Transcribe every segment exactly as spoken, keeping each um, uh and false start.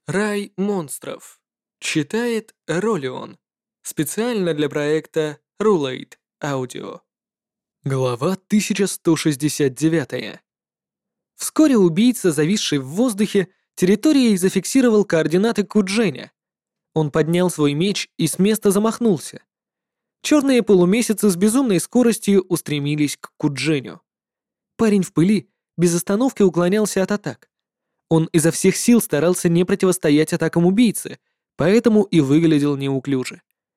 Рай монстров. Читает Ролион. Специально для проекта Rulate Audio. Глава тысяча сто шестьдесят девять. Вскоре убийца, зависший в воздухе, территорией зафиксировал координаты Кудженя. Он поднял свой меч и с места замахнулся. Черные полумесяцы с безумной скоростью устремились к Кудженю. Парень в пыли без остановки уклонялся от атак. Он изо всех сил старался не противостоять атакам убийцы, поэтому и выглядел неуклюже.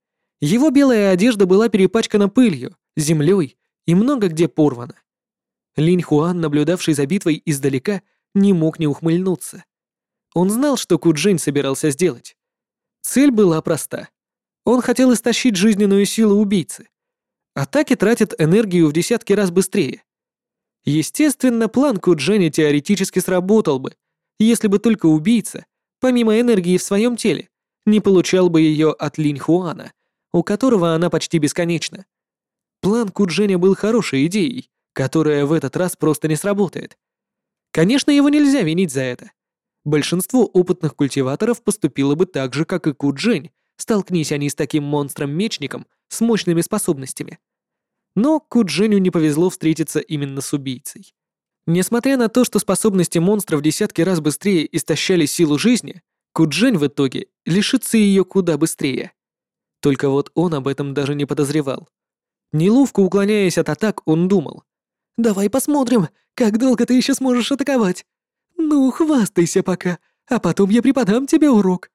Его белая одежда была перепачкана пылью, землей и много где порвана. Линь Хуан, наблюдавший за битвой издалека, не мог не ухмыльнуться. Он знал, что Куджень собирался сделать. Цель была проста. Он хотел истощить жизненную силу убийцы. Атаки тратят энергию в десятки раз быстрее. Естественно, план Кудженя теоретически сработал бы, если бы только убийца, помимо энергии в своем теле, не получал бы ее от Линь Хуана, у которого она почти бесконечна. План Кудженя был хорошей идеей, которая в этот раз просто не сработает. Конечно, его нельзя винить за это. Большинство опытных культиваторов поступило бы так же, как и Куджень, столкнись они с таким монстром-мечником с мощными способностями. Но Кудженю не повезло встретиться именно с убийцей. Несмотря на то, что способности монстра в десятки раз быстрее истощали силу жизни, Куджень в итоге лишится ее куда быстрее. Только вот он об этом даже не подозревал. Неловко уклоняясь от атак, он думал: «Давай посмотрим, как долго ты еще сможешь атаковать. Ну, хвастайся пока, а потом я преподам тебе урок».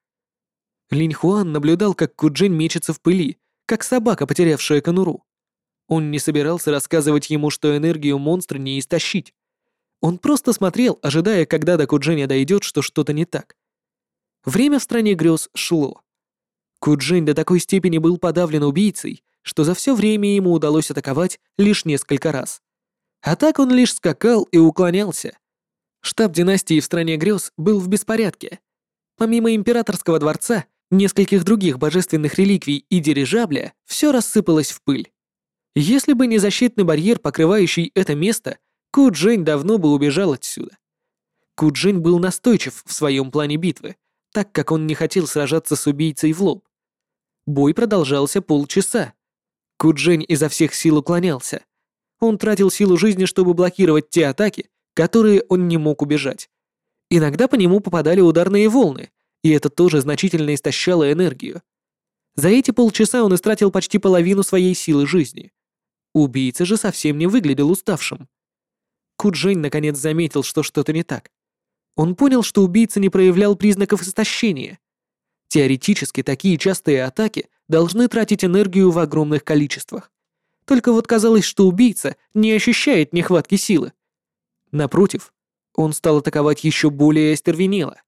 Линь Хуан наблюдал, как Куджень мечется в пыли, как собака, потерявшая конуру. Он не собирался рассказывать ему, что энергию монстра не истощить. Он просто смотрел, ожидая, когда до Кудженя дойдет, что что-то не так. Время в стране грез шло. Куджень до такой степени был подавлен убийцей, что за все время ему удалось атаковать лишь несколько раз. А так он лишь скакал и уклонялся. Штаб династии в стране грез был в беспорядке. Помимо императорского дворца, нескольких других божественных реликвий и дирижабля, все рассыпалось в пыль. Если бы не защитный барьер, покрывающий это место, Куджень давно бы убежал отсюда. Куджень был настойчив в своем плане битвы, так как он не хотел сражаться с убийцей в лоб. Бой продолжался полчаса. Куджень изо всех сил уклонялся. Он тратил силу жизни, чтобы блокировать те атаки, которые он не мог убежать. Иногда по нему попадали ударные волны, и это тоже значительно истощало энергию. За эти полчаса он истратил почти половину своей силы жизни. Убийца же совсем не выглядел уставшим. Куджень наконец заметил, что что-то не так. Он понял, что убийца не проявлял признаков истощения. Теоретически, такие частые атаки должны тратить энергию в огромных количествах. Только вот казалось, что убийца не ощущает нехватки силы. Напротив, он стал атаковать еще более остервенело.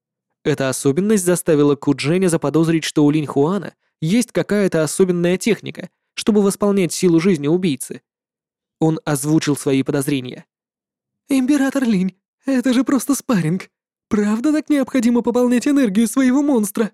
Эта особенность заставила Кудженя заподозрить, что у Линь Хуана есть какая-то особенная техника, чтобы восполнять силу жизни убийцы. Он озвучил свои подозрения. «Император Линь, это же просто спарринг. Правда так необходимо пополнять энергию своего монстра?»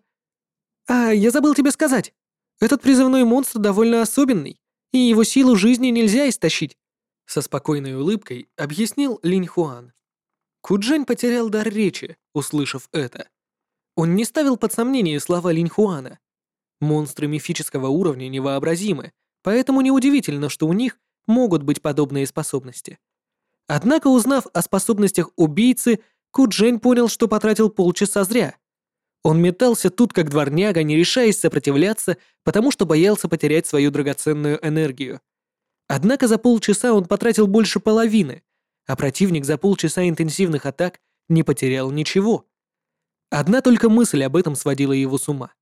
«А, я забыл тебе сказать. Этот призывной монстр довольно особенный, и его силу жизни нельзя истощить», со спокойной улыбкой объяснил Линь Хуан. Куджень потерял дар речи, услышав это. Он не ставил под сомнение слова Линь Хуана. Монстры мифического уровня невообразимы, поэтому неудивительно, что у них могут быть подобные способности. Однако, узнав о способностях убийцы, Куджень понял, что потратил полчаса зря. Он метался тут как дворняга, не решаясь сопротивляться, потому что боялся потерять свою драгоценную энергию. Однако за полчаса он потратил больше половины, а противник за полчаса интенсивных атак не потерял ничего. Одна только мысль об этом сводила его с ума.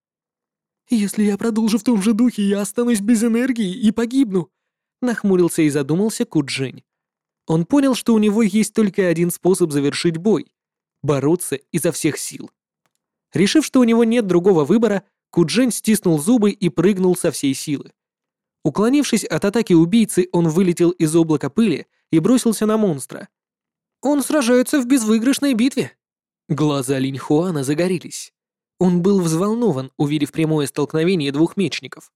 «Если я продолжу в том же духе, я останусь без энергии и погибну», нахмурился и задумался Куджень. Он понял, что у него есть только один способ завершить бой — бороться изо всех сил. Решив, что у него нет другого выбора, Куджень стиснул зубы и прыгнул со всей силы. Уклонившись от атаки убийцы, он вылетел из облака пыли и бросился на монстра. «Он сражается в безвыигрышной битве!» Глаза Линь Хуана загорелись. Он был взволнован, увидев прямое столкновение двух мечников.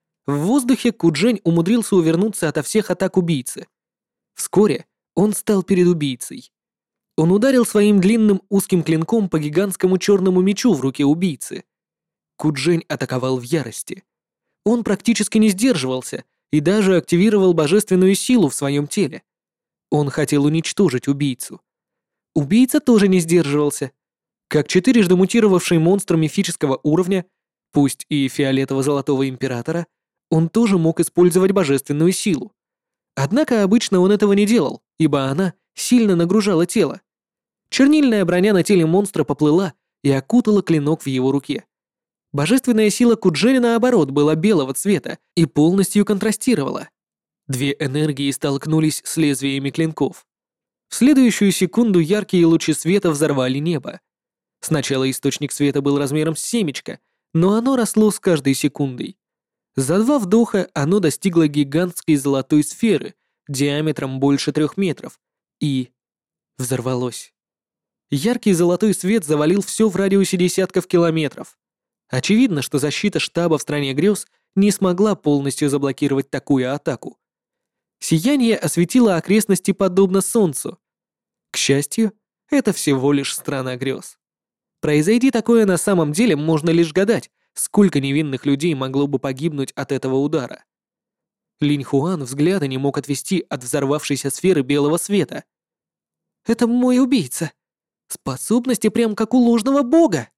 В воздухе Куджень умудрился увернуться ото всех атак убийцы. Вскоре он стал перед убийцей. Он ударил своим длинным узким клинком по гигантскому черному мечу в руке убийцы. Куджень атаковал в ярости. Он практически не сдерживался и даже активировал божественную силу в своем теле. Он хотел уничтожить убийцу. Убийца тоже не сдерживался. Как четырежды мутировавший монстр мифического уровня, пусть и фиолетово-золотого императора, он тоже мог использовать божественную силу. Однако обычно он этого не делал, ибо она сильно нагружала тело. Чернильная броня на теле монстра поплыла и окутала клинок в его руке. Божественная сила Куджеля, наоборот, была белого цвета и полностью контрастировала. Две энергии столкнулись с лезвиями клинков. В следующую секунду яркие лучи света взорвали небо. Сначала источник света был размером с семечко, но оно росло с каждой секундой. За два вдоха оно достигло гигантской золотой сферы диаметром больше трех метров и взорвалось. Яркий золотой свет завалил все в радиусе десятков километров. Очевидно, что защита штаба в стране грез не смогла полностью заблокировать такую атаку. Сияние осветило окрестности подобно солнцу. К счастью, это всего лишь страна грез. Произойди такое на самом деле, можно лишь гадать, сколько невинных людей могло бы погибнуть от этого удара. Линь Хуан взгляда не мог отвести от взорвавшейся сферы белого света. «Это мой убийца. Способности прям как у ложного бога!»